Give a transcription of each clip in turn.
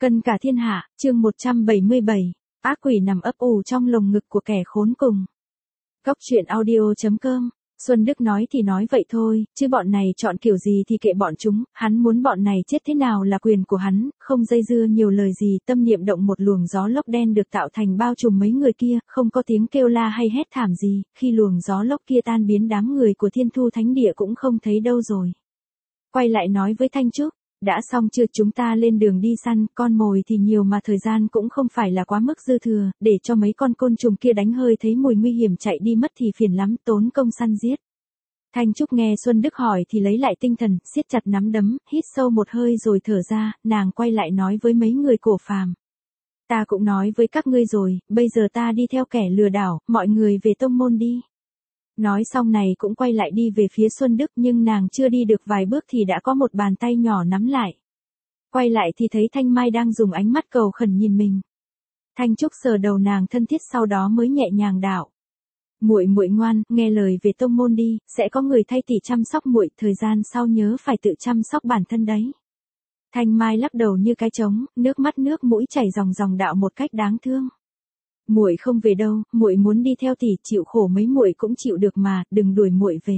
Cân cả thiên hạ, chương 177, ác quỷ nằm ấp ủ trong lồng ngực của kẻ khốn cùng. Góc truyện audio.com. Xuân Đức nói thì nói vậy thôi, chứ bọn này chọn kiểu gì thì kệ bọn chúng, hắn muốn bọn này chết thế nào là quyền của hắn, không dây dưa nhiều lời gì, tâm niệm động một luồng gió lốc đen được tạo thành bao trùm mấy người kia, không có tiếng kêu la hay hét thảm gì, khi luồng gió lốc kia tan biến đám người của Thiên Thu Thánh Địa cũng không thấy đâu rồi. Quay lại nói với Thanh Trúc, đã xong chưa, chúng ta lên đường đi săn, con mồi thì nhiều mà thời gian cũng không phải là quá mức dư thừa, để cho mấy con côn trùng kia đánh hơi thấy mùi nguy hiểm chạy đi mất thì phiền lắm, tốn công săn giết. Thanh Trúc nghe Xuân Đức hỏi thì lấy lại tinh thần, siết chặt nắm đấm, hít sâu một hơi rồi thở ra, nàng quay lại nói với mấy người cổ phàm. Ta cũng nói với các ngươi rồi, bây giờ ta đi theo kẻ lừa đảo, mọi người về tông môn đi. Nói xong này cũng quay lại đi về phía Xuân Đức, nhưng nàng chưa đi được vài bước thì đã có một bàn tay nhỏ nắm lại. Quay lại thì thấy Thanh Mai đang dùng ánh mắt cầu khẩn nhìn mình. Thanh Trúc sờ đầu nàng thân thiết, sau đó mới nhẹ nhàng đạo: "Muội muội ngoan, nghe lời về tông môn đi, sẽ có người thay tỷ chăm sóc muội, thời gian sau nhớ phải tự chăm sóc bản thân đấy." Thanh Mai lắc đầu như cái trống, nước mắt nước mũi chảy ròng ròng đạo một cách đáng thương: "Muội không về đâu, muội muốn đi theo tỷ, chịu khổ mấy muội cũng chịu được mà, đừng đuổi muội về."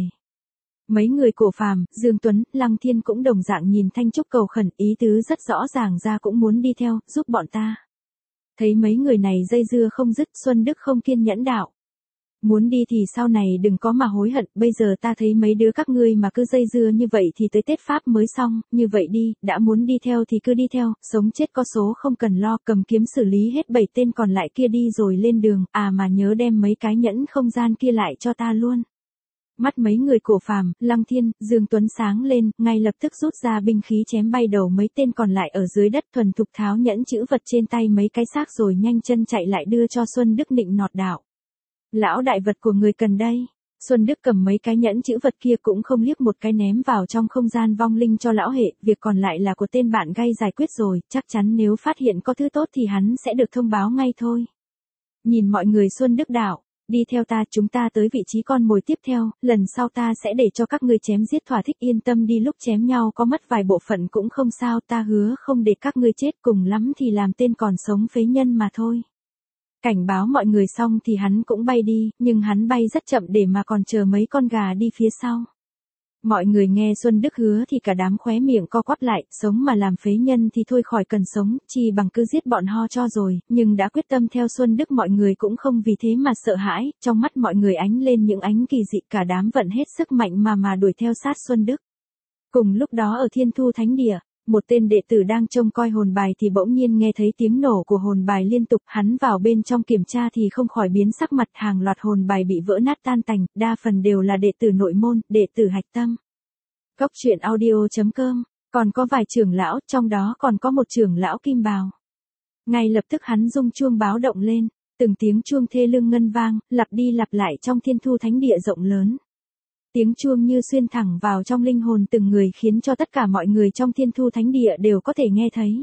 Mấy người cổ phàm, Dương Tuấn, Lăng Thiên cũng đồng dạng nhìn Thanh Trúc cầu khẩn, ý tứ rất rõ ràng ra cũng muốn đi theo, giúp bọn ta. Thấy mấy người này dây dưa không dứt, Xuân Đức không kiên nhẫn đạo: "Muốn đi thì sau này đừng có mà hối hận, bây giờ ta thấy mấy đứa các ngươi mà cứ dây dưa như vậy thì tới Tết Pháp mới xong, như vậy đi, đã muốn đi theo thì cứ đi theo, sống chết có số không cần lo, cầm kiếm xử lý hết 7 tên còn lại kia đi rồi lên đường, mà nhớ đem mấy cái nhẫn không gian kia lại cho ta luôn." Mắt mấy người cổ phàm, Lăng Thiên, Dương Tuấn sáng lên, ngay lập tức rút ra binh khí chém bay đầu mấy tên còn lại ở dưới đất, thuần thục tháo nhẫn chữ vật trên tay mấy cái xác rồi nhanh chân chạy lại đưa cho Xuân Đức nịnh nọt đạo: "Lão đại, vật của người cần đây." Xuân Đức cầm mấy cái nhẫn chữ vật kia cũng không liếc một cái ném vào trong không gian vong linh cho lão hệ, việc còn lại là của tên bạn gay giải quyết rồi, chắc chắn nếu phát hiện có thứ tốt thì hắn sẽ được thông báo ngay thôi. Nhìn mọi người, Xuân Đức đạo: "Đi theo ta, chúng ta tới vị trí con mồi tiếp theo, lần sau ta sẽ để cho các ngươi chém giết thỏa thích, yên tâm đi, lúc chém nhau có mất vài bộ phận cũng không sao, ta hứa không để các ngươi chết, cùng lắm thì làm tên còn sống phế nhân mà thôi." Cảnh báo mọi người xong thì hắn cũng bay đi, nhưng hắn bay rất chậm để mà còn chờ mấy con gà đi phía sau. Mọi người nghe Xuân Đức hứa thì cả đám khóe miệng co quắp lại, sống mà làm phế nhân thì thôi khỏi cần sống, chi bằng cứ giết bọn ho cho rồi, nhưng đã quyết tâm theo Xuân Đức mọi người cũng không vì thế mà sợ hãi, trong mắt mọi người ánh lên những ánh kỳ dị, cả đám vận hết sức mạnh mà đuổi theo sát Xuân Đức. Cùng lúc đó ở Thiên Thu Thánh Địa, một tên đệ tử đang trông coi hồn bài thì bỗng nhiên nghe thấy tiếng nổ của hồn bài liên tục, hắn vào bên trong kiểm tra thì không khỏi biến sắc mặt, hàng loạt hồn bài bị vỡ nát tan tành, đa phần đều là đệ tử nội môn, đệ tử hạch tâm. Góc truyện audio.com, còn có vài trưởng lão, trong đó còn có một trưởng lão kim bào. Ngay lập tức hắn rung chuông báo động lên, từng tiếng chuông thê lương ngân vang, lặp đi lặp lại trong Thiên Thu Thánh Địa rộng lớn. Tiếng chuông như xuyên thẳng vào trong linh hồn từng người, khiến cho tất cả mọi người trong Thiên Thu Thánh Địa đều có thể nghe thấy.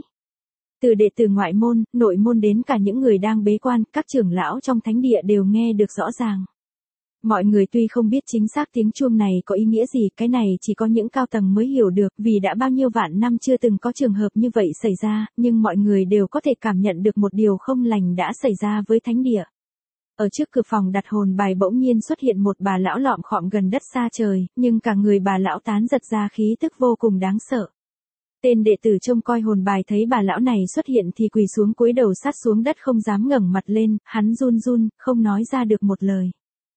Từ đệ tử ngoại môn, nội môn đến cả những người đang bế quan, các trưởng lão trong thánh địa đều nghe được rõ ràng. Mọi người tuy không biết chính xác tiếng chuông này có ý nghĩa gì, cái này chỉ có những cao tầng mới hiểu được, vì đã bao nhiêu vạn năm chưa từng có trường hợp như vậy xảy ra, nhưng mọi người đều có thể cảm nhận được một điều không lành đã xảy ra với thánh địa. Ở trước cửa phòng đặt hồn bài bỗng nhiên xuất hiện một bà lão lọm khọm gần đất xa trời, nhưng cả người bà lão tán giật ra khí tức vô cùng đáng sợ. Tên đệ tử trông coi hồn bài thấy bà lão này xuất hiện thì quỳ xuống cúi đầu sát xuống đất, không dám ngẩng mặt lên, hắn run run, không nói ra được một lời.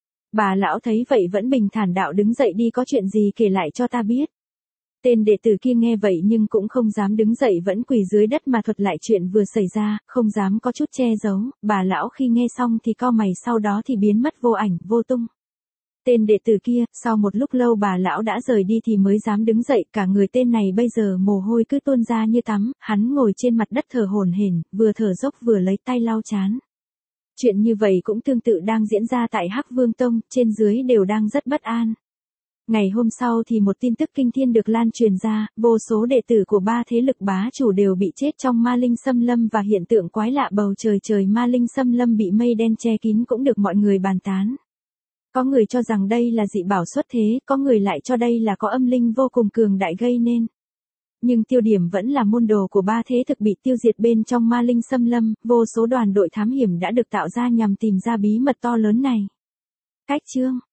Bà lão thấy vậy vẫn bình thản đạo: "Đứng dậy đi, có chuyện gì kể lại cho ta biết." Tên đệ tử kia nghe vậy nhưng cũng không dám đứng dậy, vẫn quỳ dưới đất mà thuật lại chuyện vừa xảy ra, không dám có chút che giấu. Bà lão khi nghe xong thì cau mày, sau đó thì biến mất vô ảnh, vô tung. Tên đệ tử kia, sau một lúc lâu bà lão đã rời đi thì mới dám đứng dậy, cả người tên này bây giờ mồ hôi cứ tuôn ra như tắm, hắn ngồi trên mặt đất thở hổn hển, vừa thở dốc vừa lấy tay lau trán. Chuyện như vậy cũng tương tự đang diễn ra tại Hắc Vương Tông, trên dưới đều đang rất bất an. Ngày hôm sau thì một tin tức kinh thiên được lan truyền ra, vô số đệ tử của 3 thế lực bá chủ đều bị chết trong ma linh xâm lâm, và hiện tượng quái lạ bầu trời ma linh xâm lâm bị mây đen che kín cũng được mọi người bàn tán. Có người cho rằng đây là dị bảo xuất thế, có người lại cho đây là có âm linh vô cùng cường đại gây nên. Nhưng tiêu điểm vẫn là môn đồ của ba thế thực bị tiêu diệt bên trong ma linh xâm lâm, vô số đoàn đội thám hiểm đã được tạo ra nhằm tìm ra bí mật to lớn này. Cách chương